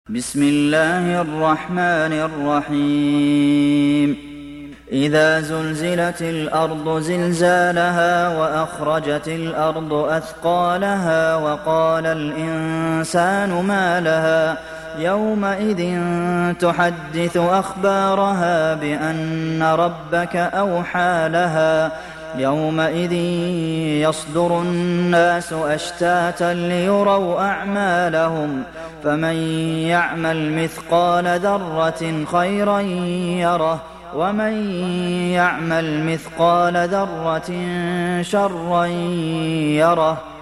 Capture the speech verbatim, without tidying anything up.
بسم الله الرحمن الرحيم إذا زلزلت الأرض زلزالها وأخرجت الأرض أثقالها وقال الإنسان ما لها يومئذ تحدث أخبارها بأن ربك أوحى لها يومئذ يصدر الناس أشتاتا ليروا أعمالهم فمن يعمل مثقال ذرة خيرا يره ومن يعمل مثقال ذرة شرا يره